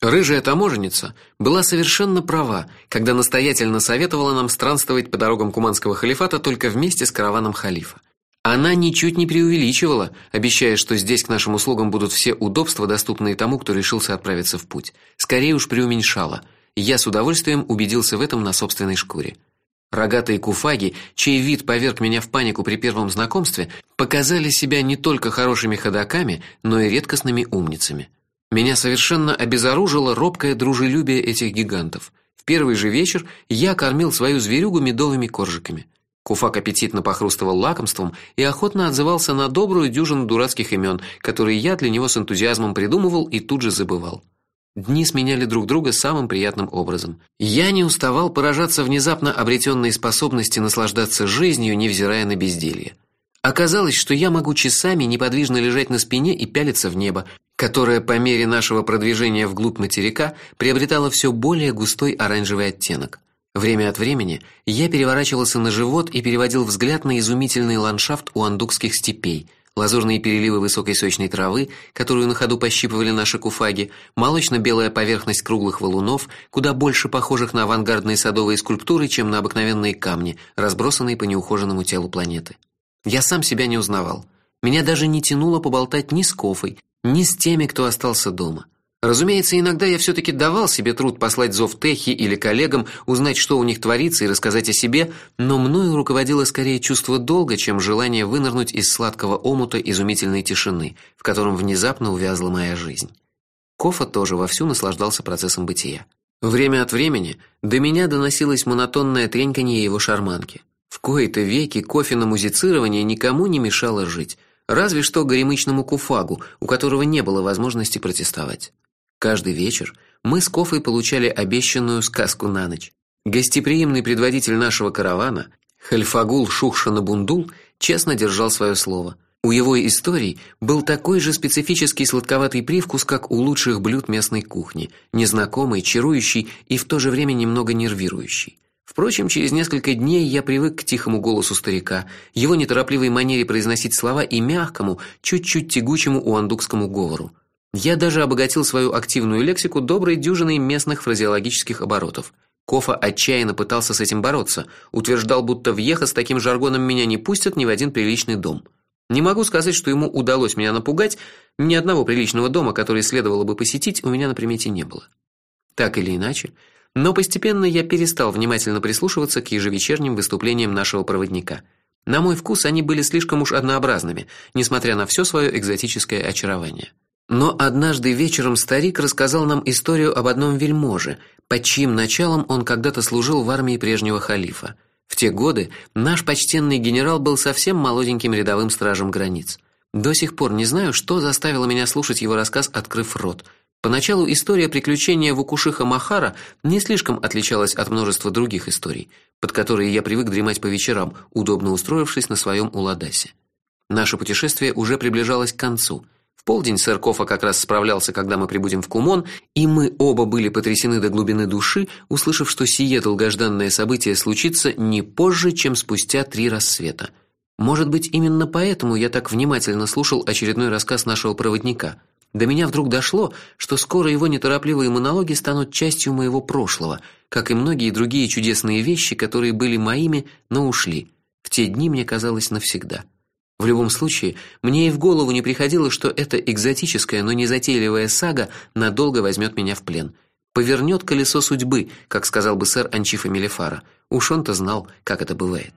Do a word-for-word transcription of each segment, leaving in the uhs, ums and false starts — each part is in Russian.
Рыжая таможенница была совершенно права, когда настоятельно советовала нам странствовать по дорогам Куманского халифата только вместе с караваном халифа. Она ничуть не преувеличивала, обещая, что здесь к нашим услугам будут все удобства, доступные тому, кто решился отправиться в путь. Скорее уж преуменьшала. Я с удовольствием убедился в этом на собственной шкуре. Рогатые куфаги, чей вид поверг меня в панику при первом знакомстве, показали себя не только хорошими ходоками, но и редкостными умницами. Меня совершенно обезоружило робкое дружелюбие этих гигантов. В первый же вечер я кормил свою зверюгу медовыми коржиками. Куфак аппетитно похрустывал лакомством и охотно отзывался на добрую дюжину дурацких имен, которые я для него с энтузиазмом придумывал и тут же забывал. Дни сменяли друг друга самым приятным образом. Я не уставал поражаться внезапно обретенной способности наслаждаться жизнью, невзирая на безделье. Оказалось, что я могу часами неподвижно лежать на спине и пялиться в небо, которое по мере нашего продвижения вглубь материка приобретало все более густой оранжевый оттенок. Время от времени я переворачивался на живот и переводил взгляд на изумительный ландшафт уандукских степей, лазурные переливы высокой сочной травы, которую на ходу пощипывали наши куфаги, молочно-белая поверхность круглых валунов, куда больше похожих на авангардные садовые скульптуры, чем на обыкновенные камни, разбросанные по неухоженному телу планеты. Я сам себя не узнавал. Меня даже не тянуло поболтать ни с Кофой, ни с теми, кто остался дома. Разумеется, иногда я все таки давал себе труд послать зов Техи или коллегам, узнать, что у них творится, и рассказать о себе, но мною руководило скорее чувство долга, чем желание вынырнуть из сладкого омута изумительной тишины, в котором внезапно увязла моя жизнь. Кофа тоже вовсю наслаждался процессом бытия. Время от времени до меня доносилось монотонное треньканье его шарманки. В кои-то веки Кофино музицирование никому не мешало жить, разве что горемычному куфагу, у которого не было возможности протестовать. Каждый вечер мы с Кофой получали обещанную сказку на ночь. Гостеприимный предводитель нашего каравана, Хальфагул Шухшана-Бундул, честно держал свое слово. У его историй был такой же специфический сладковатый привкус, как у лучших блюд местной кухни, незнакомый, чарующий и в то же время немного нервирующий. Впрочем, через несколько дней я привык к тихому голосу старика, его неторопливой манере произносить слова и мягкому, чуть-чуть тягучему уандукскому говору. Я даже обогатил свою активную лексику доброй дюжиной местных фразеологических оборотов. Кофа отчаянно пытался с этим бороться, утверждал, будто в Йеха с таким жаргоном меня не пустят ни в один приличный дом. Не могу сказать, что ему удалось меня напугать, ни одного приличного дома, который следовало бы посетить, у меня на примете не было. Так или иначе, но постепенно я перестал внимательно прислушиваться к ежевечерним выступлениям нашего проводника. На мой вкус они были слишком уж однообразными, несмотря на все свое экзотическое очарование. Но однажды вечером старик рассказал нам историю об одном вельможе, под чьим началом он когда-то служил в армии прежнего халифа. В те годы наш почтенный генерал был совсем молоденьким рядовым стражем границ. До сих пор не знаю, что заставило меня слушать его рассказ, открыв рот. Поначалу история приключения Вукушиха Махара не слишком отличалась от множества других историй, под которые я привык дремать по вечерам, удобно устроившись на своем уладасе. Наше путешествие уже приближалось к концу. В полдень сэр Кофа как раз справлялся, когда мы прибудем в Кумон, и мы оба были потрясены до глубины души, услышав, что сие долгожданное событие случится не позже, чем спустя три рассвета. Может быть, именно поэтому я так внимательно слушал очередной рассказ нашего проводника. До меня вдруг дошло, что скоро его неторопливые монологи станут частью моего прошлого, как и многие другие чудесные вещи, которые были моими, но ушли. В те дни мне казалось навсегда. В любом случае, мне и в голову не приходило, что эта экзотическая, но незатейливая сага надолго возьмет меня в плен. Повернет колесо судьбы, как сказал бы сэр Анчифа Мелефара. Уж он-то знал, как это бывает.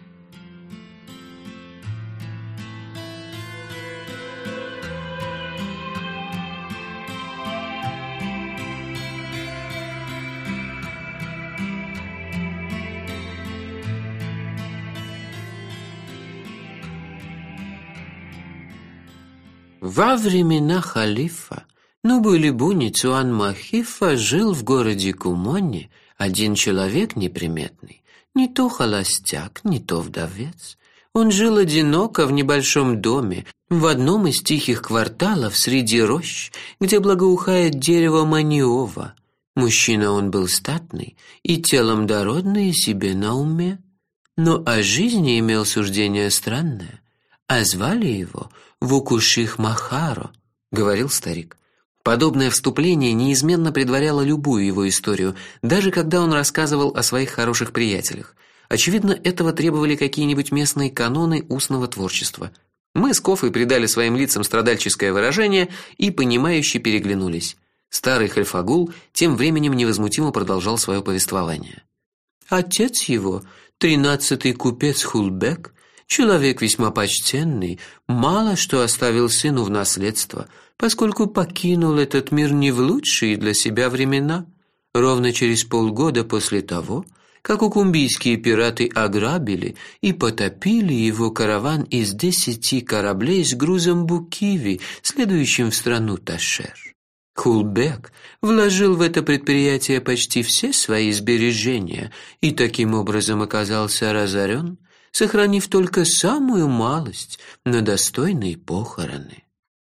Во времена халифа Нубулибуни Цуан-Махифа жил в городе Кумоне один человек неприметный, не то холостяк, не то вдовец. Он жил одиноко в небольшом доме в одном из тихих кварталов среди рощ, где благоухает дерево маниова. Мужчина он был статный и телом дородный, и себе на уме, но о жизни имел суждение странное, а звали его Вукуших Махаро, говорил старик. Подобное вступление неизменно предваряло любую его историю, даже когда он рассказывал о своих хороших приятелях. Очевидно, этого требовали какие-нибудь местные каноны устного творчества. Мы с Кофой придали своим лицам страдальческое выражение и понимающе переглянулись. Старый Хальфагул тем временем невозмутимо продолжал свое повествование. Отец его, тринадцатый купец Хулбек, человек весьма почтенный, мало что оставил сыну в наследство, поскольку покинул этот мир не в лучшие для себя времена. Ровно через полгода после того, как укумбийские пираты ограбили и потопили его караван из десяти кораблей с грузом букиви, следующим в страну Ташер. Хулбек вложил в это предприятие почти все свои сбережения и таким образом оказался разорен, сохранив только самую малость на достойные похороны.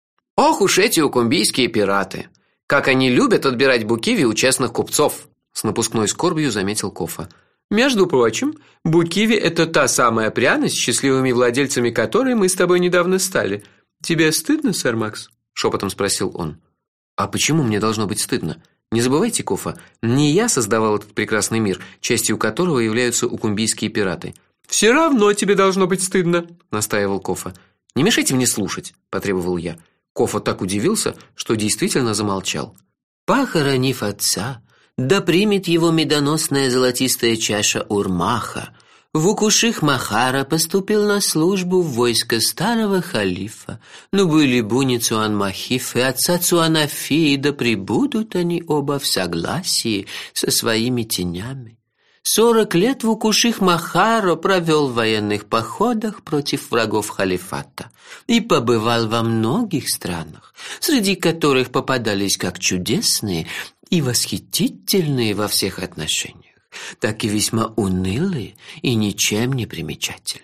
Ох уж эти укумбийские пираты! Как они любят отбирать букиви у честных купцов! С напускной скорбью заметил Кофа. Между прочим, букиви – это та самая пряность, счастливыми владельцами которой мы с тобой недавно стали. Тебе стыдно, сэр Макс? Шепотом спросил он. А почему мне должно быть стыдно? Не забывайте, Кофа, не я создавал этот прекрасный мир, частью которого являются укумбийские пираты. Все равно тебе должно быть стыдно, настаивал Кофа. Не мешайте мне слушать, потребовал я. Кофа так удивился, что действительно замолчал. Похоронив отца, да примет его медоносная золотистая чаша Урмаха, Вукуших Махара поступил на службу в войско старого халифа, но были буни Цуан-Махиф и отца Цуанафи, да пребудут они оба в согласии со своими тенями. Сорок лет Вукуших Махаро провел в военных походах против врагов халифата и побывал во многих странах, среди которых попадались как чудесные и восхитительные во всех отношениях, так и весьма унылые и ничем не примечательные.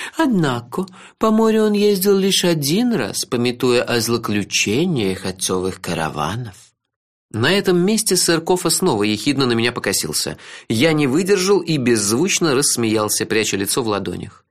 Однако по морю он ездил лишь один раз, памятуя о злоключениях отцовых караванов. На этом месте сэр Кофа снова ехидно на меня покосился. Я не выдержал и беззвучно рассмеялся, пряча лицо в ладонях.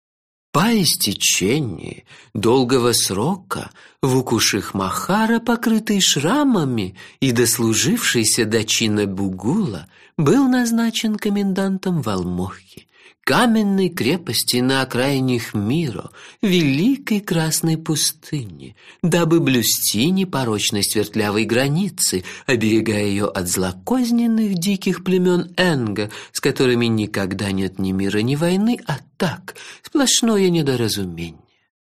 По истечении долгого срока Вукуших Махара, покрытый шрамами и дослужившийся до чина бугула, был назначен комендантом Валмохи, каменной крепости на окраине Хмиро, великой красной пустыни, дабы блюсти непорочность вертлявой границы, оберегая ее от злокозненных диких племен Энга, с которыми никогда нет ни мира, ни войны, а так, сплошное недоразумение.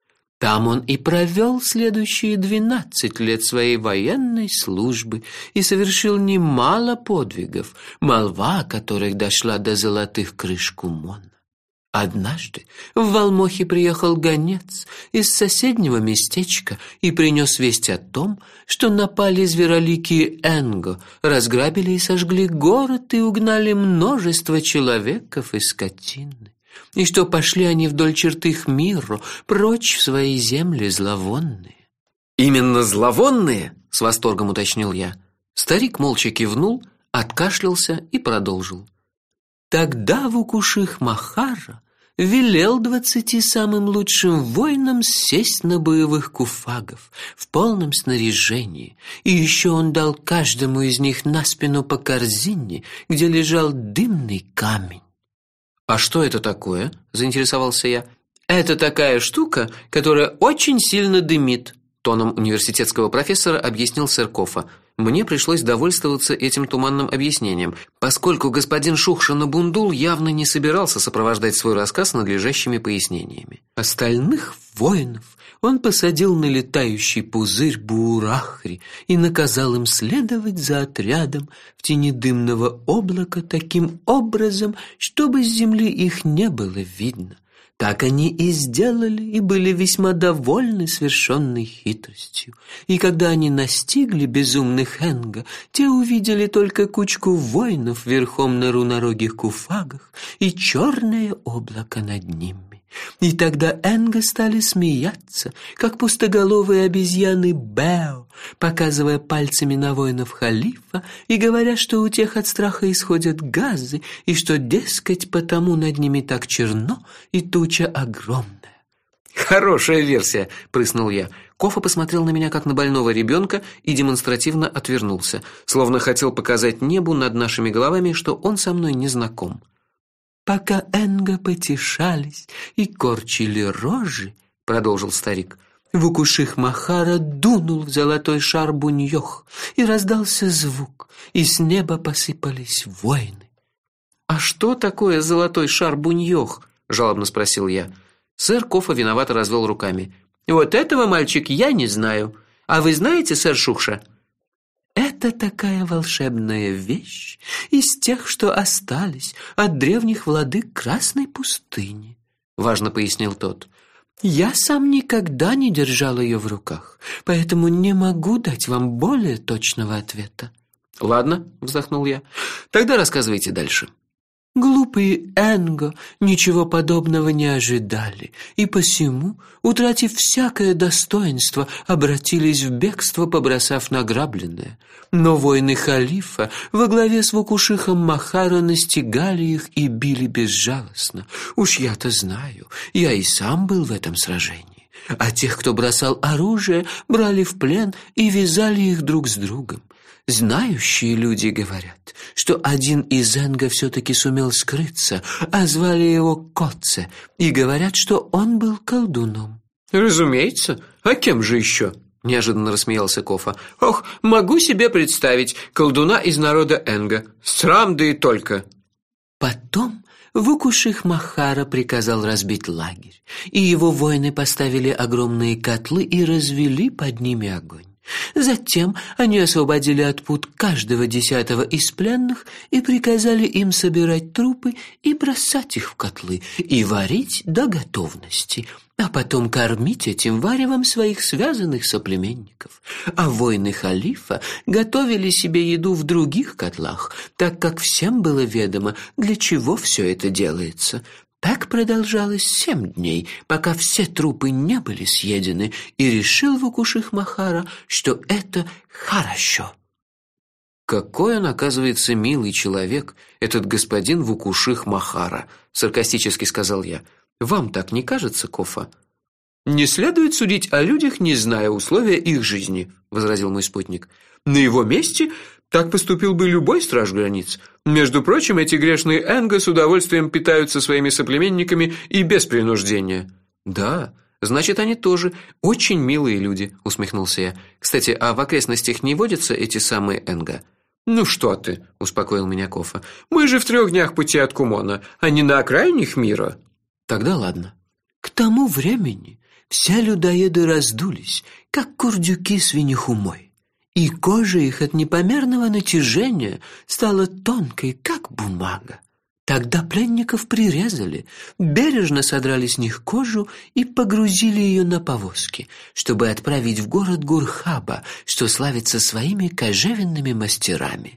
Там он и провел следующие двенадцать лет своей военной службы и совершил немало подвигов, молва о которых дошла до золотых крыш Кумона. Однажды в Валмохе приехал гонец из соседнего местечка и принес весть о том, что напали звероликие Энго, разграбили и сожгли город и угнали множество человеков и скотины, и что пошли они вдоль черты Хмиро, прочь в свои земли зловонные. «Именно зловонные?» — с восторгом уточнил я. Старик молча кивнул, откашлялся и продолжил. Тогда Вукуших Махара велел двадцати самым лучшим воинам сесть на боевых куфагов в полном снаряжении, и еще он дал каждому из них на спину по корзине, где лежал дымный камень. «А что это такое?» – заинтересовался я. «Это такая штука, которая очень сильно дымит», – тоном университетского профессора объяснил сэр Кофа. Мне пришлось довольствоваться этим туманным объяснением, поскольку господин Шухшина-Бундул явно не собирался сопровождать свой рассказ надлежащими пояснениями. Остальных воинов он посадил на летающий пузырь Буурахри и наказал им следовать за отрядом в тени дымного облака таким образом, чтобы с земли их не было видно. Так они и сделали, и были весьма довольны свершенной хитростью. И когда они настигли безумных Энга, те увидели только кучку воинов верхом на рунорогих куфагах и черное облако над ними. И тогда Энга стали смеяться, как пустоголовые обезьяны Бео, показывая пальцами на воинов халифа и говоря, что у тех от страха исходят газы, и что, дескать, потому над ними так черно и туча огромная. Хорошая версия, прыснул я. Кофа посмотрел на меня как на больного ребенка и демонстративно отвернулся, словно хотел показать небу над нашими головами, что он со мной не знаком. Пока Энга потешались и корчили рожи, продолжил старик, Вукуших Махара дунул в золотой шар Буньёх, и раздался звук, и с неба посыпались воины. А что такое золотой шар Буньёх? Жалобно спросил я. Сэр Кофа виновато развел руками. Вот этого, мальчик, я не знаю. А вы знаете, сэр Шухша? Это такая волшебная вещь из тех, что остались от древних владык Красной пустыни, важно пояснил тот. Я сам никогда не держал ее в руках, поэтому не могу дать вам более точного ответа. Ладно, вздохнул я. Тогда рассказывайте дальше. Глупые Энго ничего подобного не ожидали, и посему, утратив всякое достоинство, обратились в бегство, побросав награбленное. Но воины халифа во главе с Вукушихом Махара настигали их и били безжалостно. Уж я-то знаю, я и сам был в этом сражении. А тех, кто бросал оружие, брали в плен и вязали их друг с другом. Знающие люди говорят, что один из Энго все-таки сумел скрыться, а звали его Коце, и говорят, что он был колдуном. Разумеется, а кем же еще? Неожиданно рассмеялся Кофа. Ох, могу себе представить колдуна из народа Энго. Срам да и только. Потом Вукуших Махара приказал разбить лагерь, и его воины поставили огромные котлы и развели под ними огонь. Затем они освободили от пут каждого десятого из пленных и приказали им собирать трупы и бросать их в котлы и варить до готовности, а потом кормить этим варевом своих связанных соплеменников. А воины халифа готовили себе еду в других котлах, так как всем было ведомо, для чего все это делается. Так продолжалось семь дней, пока все трупы не были съедены, и решил Вукуших Махара, что это хорошо. Какой он, оказывается, милый человек, этот господин Вукуших Махара, саркастически сказал я. Вам так не кажется, Кофа? Не следует судить о людях, не зная условия их жизни, возразил мой спутник. На его месте так поступил бы любой страж границ. Между прочим, эти грешные Энго с удовольствием питаются своими соплеменниками и без принуждения. Да, значит, они тоже очень милые люди, усмехнулся я. Кстати, а в окрестностях не водятся эти самые Энго? Ну что ты, успокоил меня Кофа. Мы же в трех днях пути от Кумона, а не на окраинах мира. Тогда ладно. К тому времени все людоеды раздулись, как курдюки свиньихумой. И кожа их от непомерного натяжения стала тонкой, как бумага. Тогда пленников прирезали, бережно содрали с них кожу и погрузили ее на повозки, чтобы отправить в город Гурхаба, что славится своими кожевенными мастерами.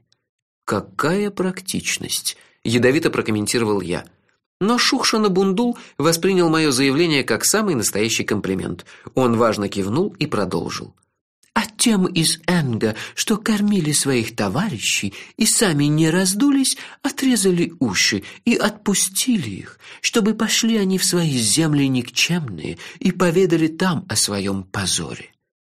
Какая практичность, ядовито прокомментировал я. Но Шухшана-Бундул воспринял мое заявление как самый настоящий комплимент. Он важно кивнул и продолжил. А тем из Энго, что кормили своих товарищей и сами не раздулись, отрезали уши и отпустили их, чтобы пошли они в свои земли никчемные и поведали там о своем позоре.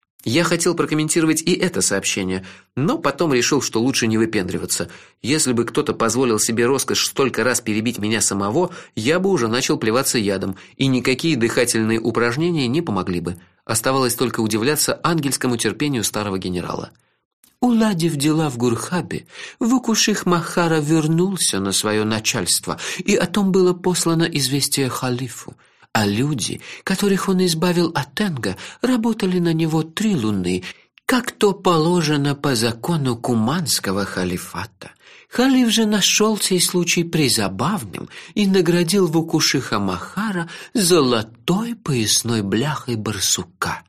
Я хотел прокомментировать и это сообщение, но потом решил, что лучше не выпендриваться. Если бы кто-то позволил себе роскошь столько раз перебить меня самого, я бы уже начал плеваться ядом, и никакие дыхательные упражнения не помогли бы. Оставалось только удивляться ангельскому терпению старого генерала. Уладив дела в Гурхабе, Вукуших Махара вернулся на свое начальство, и о том было послано известие халифу. А люди, которых он избавил от Энго, работали на него три луны, как то положено по закону куманского халифата. Халиф же нашел сей случай призабавным и наградил Вукушиха Махара золотой поясной бляхой барсука.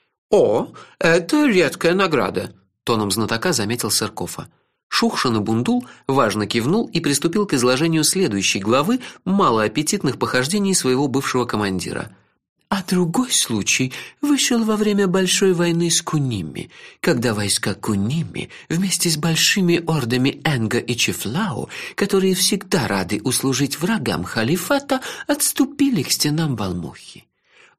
О, это редкая награда, тоном знатока заметил сэр Кофа. Шухшана-Бундул важно кивнул и приступил к изложению следующей главы малоаппетитных похождений своего бывшего командира. А другой случай вышел во время большой войны с Куними, когда войска Куними вместе с большими ордами Энго и Чифлау, которые всегда рады услужить врагам халифата, отступили к стенам Валмухи.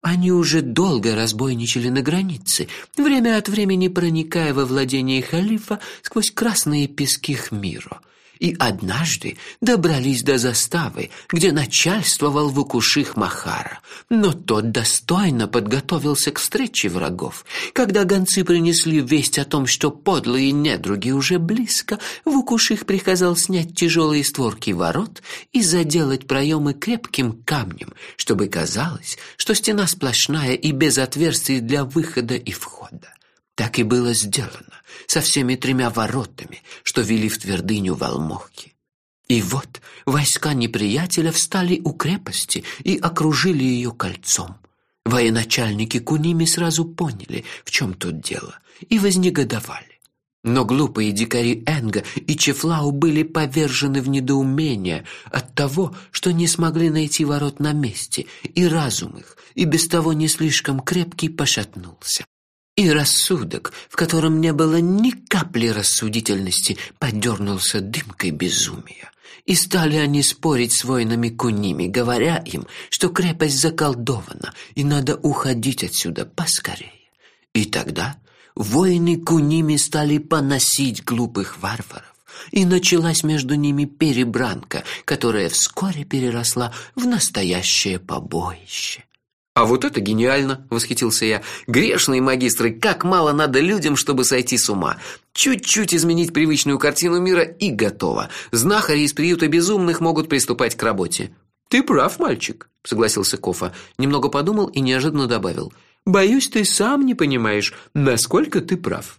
Они уже долго разбойничали на границе, время от времени проникая во владение халифа сквозь красные пески Хмиро. И однажды добрались до заставы, где начальствовал Вукуших Махара. Но тот достойно подготовился к встрече врагов. Когда гонцы принесли весть о том, что подлые недруги уже близко, Вукуших приказал снять тяжелые створки ворот и заделать проемы крепким камнем, чтобы казалось, что стена сплошная и без отверстий для выхода и входа. Так и было сделано со всеми тремя воротами, что вели в твердыню Валмохи. И вот войска неприятеля встали у крепости и окружили ее кольцом. Военачальники Куними сразу поняли, в чем тут дело, и вознегодовали. Но глупые дикари Энга и Чефлау были повержены в недоумение от того, что не смогли найти ворот на месте, и разум их, и без того не слишком крепкий, пошатнулся. И рассудок, в котором не было ни капли рассудительности, подернулся дымкой безумия. И стали они спорить с воинами Куними, говоря им, что крепость заколдована, и надо уходить отсюда поскорее. И тогда воины Куними стали поносить глупых варваров, и началась между ними перебранка, которая вскоре переросла в настоящее побоище. «А вот это гениально!» – восхитился я. «Грешные магистры, как мало надо людям, чтобы сойти с ума! Чуть-чуть изменить привычную картину мира и готово. Знахари из приюта безумных могут приступать к работе». «Ты прав, мальчик», – согласился Кофа. Немного подумал и неожиданно добавил. «Боюсь, ты сам не понимаешь, насколько ты прав».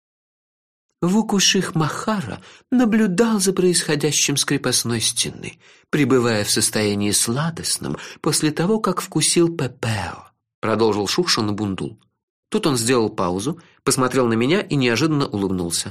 Вукуших Махара наблюдал за происходящим с крепостной стены, пребывая в состоянии сладостном после того, как вкусил пепео, продолжил Шукшин Бундул. Тут он сделал паузу, посмотрел на меня и неожиданно улыбнулся.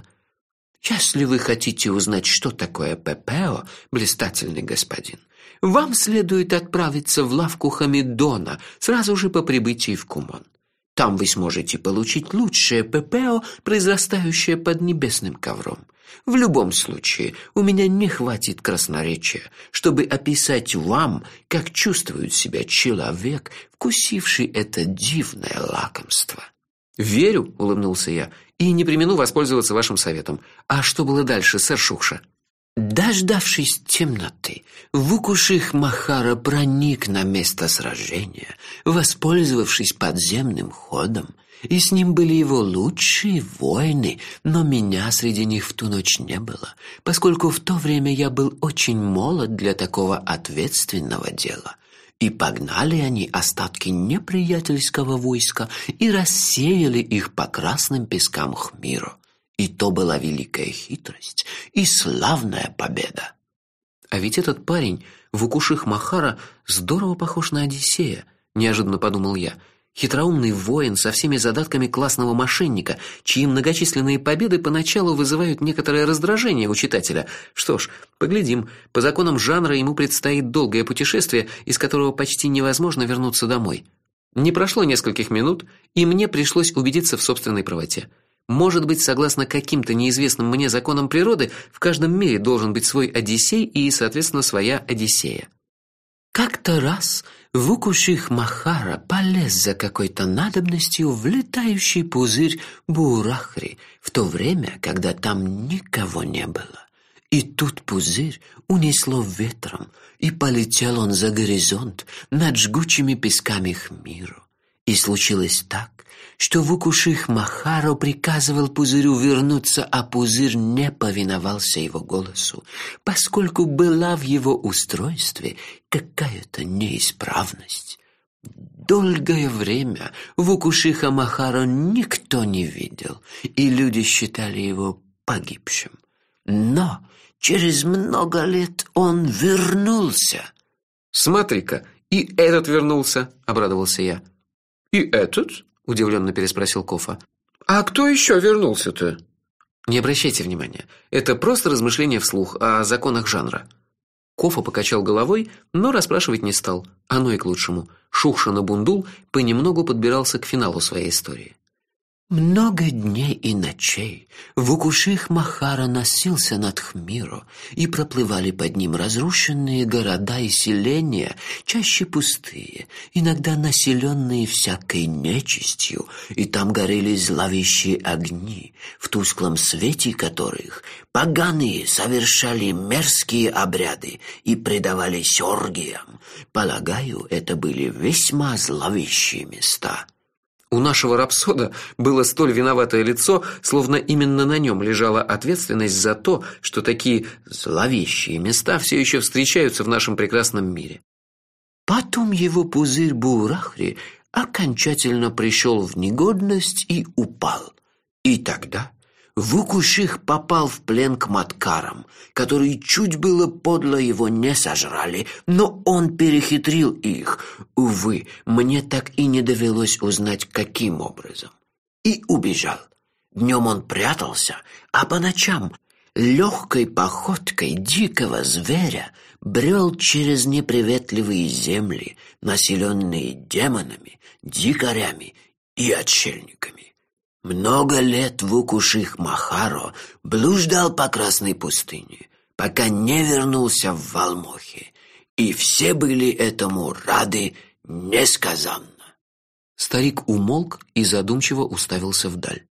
«Если вы хотите узнать, что такое пепео, блистательный господин, вам следует отправиться в лавку Хамидона сразу же по прибытии в Кумон. Там вы сможете получить лучшее пепео, произрастающее под небесным ковром. В любом случае, у меня не хватит красноречия, чтобы описать вам, как чувствует себя человек, вкусивший это дивное лакомство». «Верю», – улыбнулся я, – «и не премину воспользоваться вашим советом. А что было дальше, сэр Шукша?» Дождавшись темноты, Вукуших Махара проник на место сражения, воспользовавшись подземным ходом, и с ним были его лучшие воины, но меня среди них в ту ночь не было, поскольку в то время я был очень молод для такого ответственного дела. И погнали они остатки неприятельского войска и рассеяли их по красным пескам Хмиро. И то была великая хитрость и славная победа. А ведь этот парень, Вукуших Махара, здорово похож на Одиссея, неожиданно подумал я. Хитроумный воин со всеми задатками классного мошенника, чьи многочисленные победы поначалу вызывают некоторое раздражение у читателя. Что ж, поглядим. По законам жанра ему предстоит долгое путешествие, из которого почти невозможно вернуться домой. Не прошло нескольких минут, и мне пришлось убедиться в собственной правоте. Может быть, согласно каким-то неизвестным мне законам природы, в каждом мире должен быть свой Одиссей и, соответственно, своя Одиссея. Как-то раз Вукуших Махара полез за какой-то надобностью в летающий пузырь Бурахри, в то время, когда там никого не было. И тут пузырь унесло ветром, и полетел он за горизонт над жгучими песками Хмиро. И случилось так, что Вукуших Махара приказывал пузырю вернуться, а пузырь не повиновался его голосу, поскольку была в его устройстве какая-то неисправность. Долгое время Вукушиха Махара никто не видел, и люди считали его погибшим. Но через много лет он вернулся. «Смотри-ка, и этот вернулся», – обрадовался я. «И этот?» – удивленно переспросил Кофа. «А кто еще вернулся-то?» «Не обращайте внимания. Это просто размышления вслух о законах жанра». Кофа покачал головой, но расспрашивать не стал. Оно и к лучшему. Шукшин Бундул понемногу подбирался к финалу своей истории. Много дней и ночей Вукуших Махара носился над Хмиро, и проплывали под ним разрушенные города и селения, чаще пустые, иногда населенные всякой нечистью, и там горели зловещие огни, в тусклом свете которых поганые совершали мерзкие обряды и предавались оргиям. Полагаю, это были весьма зловещие места. У нашего рапсода было столь виноватое лицо, словно именно на нем лежала ответственность за то, что такие зловещие места все еще встречаются в нашем прекрасном мире. Потом его пузырь Бурахри окончательно пришел в негодность и упал. И тогда Вукуших попал в плен к маткарам, которые чуть было подло его не сожрали, но он перехитрил их. Увы, мне так и не довелось узнать, каким образом. И убежал. Днем он прятался, а по ночам легкой походкой дикого зверя брел через неприветливые земли, населенные демонами, дикарями и отшельниками. Много лет Вукуших Махаро блуждал по Красной пустыне, пока не вернулся в Валмохи, и все были этому рады несказанно. Старик умолк и задумчиво уставился вдаль.